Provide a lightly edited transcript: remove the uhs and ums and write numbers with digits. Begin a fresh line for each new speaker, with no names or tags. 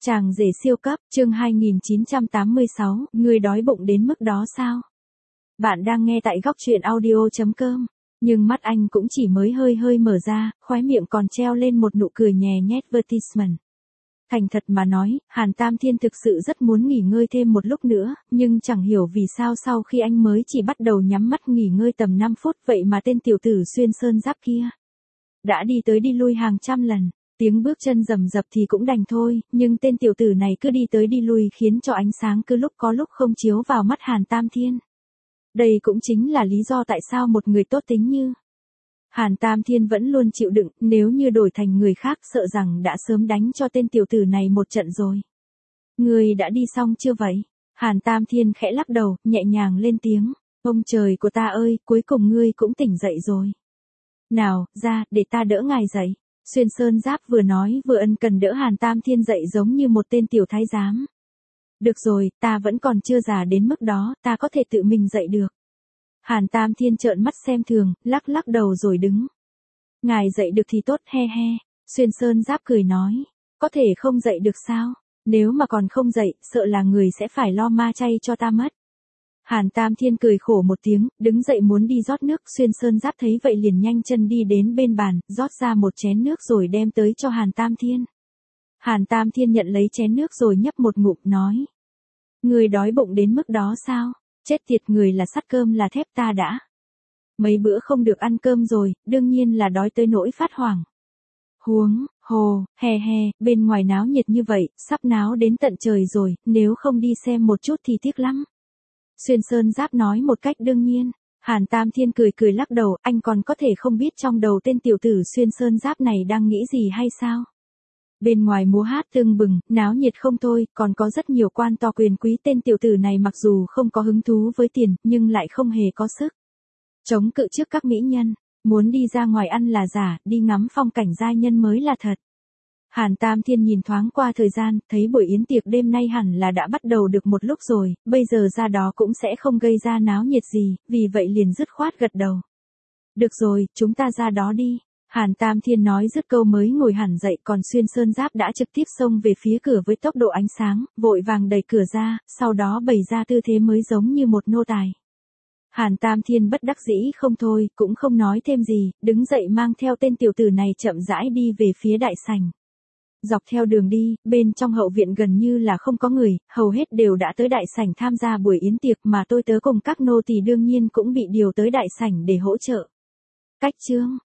Chàng rể siêu cấp, chương 2986, ngươi đói bụng đến mức đó sao? Bạn đang nghe tại góc truyện audio.com, nhưng mắt anh cũng chỉ mới hơi hơi mở ra, khóe miệng còn treo lên một nụ cười nhè nhét advertisement. Thành thật mà nói, Hàn Tam Thiên thực sự rất muốn nghỉ ngơi thêm một lúc nữa, nhưng chẳng hiểu vì sao sau khi anh mới chỉ bắt đầu nhắm mắt nghỉ ngơi tầm 5 phút vậy mà tên tiểu tử xuyên sơn giáp kia đã đi tới đi lui hàng trăm lần. Tiếng bước chân rầm rập thì cũng đành thôi, nhưng tên tiểu tử này cứ đi tới đi lui khiến cho ánh sáng cứ lúc có lúc không chiếu vào mắt Hàn Tam Thiên. Đây cũng chính là lý do tại sao một người tốt tính như Hàn Tam Thiên vẫn luôn chịu đựng, nếu như đổi thành người khác sợ rằng đã sớm đánh cho tên tiểu tử này một trận rồi. Ngươi đã đi xong chưa vậy? Hàn Tam Thiên khẽ lắc đầu, nhẹ nhàng lên tiếng. Ông trời của ta ơi, cuối cùng ngươi cũng tỉnh dậy rồi. Nào, ra, để ta đỡ ngài dậy. Xuyên sơn giáp vừa nói vừa ân cần đỡ Hàn Tam Thiên dậy giống như một tên tiểu thái giám. Được rồi, ta vẫn còn chưa già đến mức đó, ta có thể tự mình dậy được. Hàn Tam Thiên trợn mắt xem thường, lắc lắc đầu rồi đứng. Ngài dậy được thì tốt, he he. Xuyên sơn giáp cười nói. Có thể không dậy được sao? Nếu mà còn không dậy, sợ là người sẽ phải lo ma chay cho ta mất. Hàn Tam Thiên cười khổ một tiếng, đứng dậy muốn đi rót nước. Xuyên sơn giáp thấy vậy liền nhanh chân đi đến bên bàn, rót ra một chén nước rồi đem tới cho Hàn Tam Thiên. Hàn Tam Thiên nhận lấy chén nước rồi nhấp một ngụm nói. Người đói bụng đến mức đó sao? Chết tiệt, người là sắt cơm là thép, ta đã mấy bữa không được ăn cơm rồi, đương nhiên là đói tới nỗi phát hoảng. Huống hồ, hè hè, bên ngoài náo nhiệt như vậy, sắp náo đến tận trời rồi, nếu không đi xem một chút thì tiếc lắm. Xuyên sơn giáp nói một cách đương nhiên. Hàn Tam Thiên cười cười lắc đầu, anh còn có thể không biết trong đầu tên tiểu tử xuyên sơn giáp này đang nghĩ gì hay sao? Bên ngoài múa hát tưng bừng, náo nhiệt không thôi, còn có rất nhiều quan to quyền quý. Tên tiểu tử này mặc dù không có hứng thú với tiền, nhưng lại không hề có sức chống cự trước các mỹ nhân. Muốn đi ra ngoài ăn là giả, đi ngắm phong cảnh giai nhân mới là thật. Hàn Tam Thiên nhìn thoáng qua thời gian, thấy buổi yến tiệc đêm nay hẳn là đã bắt đầu được một lúc rồi, bây giờ ra đó cũng sẽ không gây ra náo nhiệt gì, vì vậy liền dứt khoát gật đầu. Được rồi, chúng ta ra đó đi. Hàn Tam Thiên nói dứt câu mới ngồi hẳn dậy, còn xuyên sơn giáp đã trực tiếp xông về phía cửa với tốc độ ánh sáng, vội vàng đẩy cửa ra, sau đó bày ra tư thế mới giống như một nô tài. Hàn Tam Thiên bất đắc dĩ không thôi, cũng không nói thêm gì, đứng dậy mang theo tên tiểu tử này chậm rãi đi về phía đại sảnh. Dọc theo đường đi, bên trong hậu viện gần như là không có người, hầu hết đều đã tới đại sảnh tham gia buổi yến tiệc, mà tôi tớ cùng các nô tỳ đương nhiên cũng bị điều tới đại sảnh để hỗ trợ. Cách chương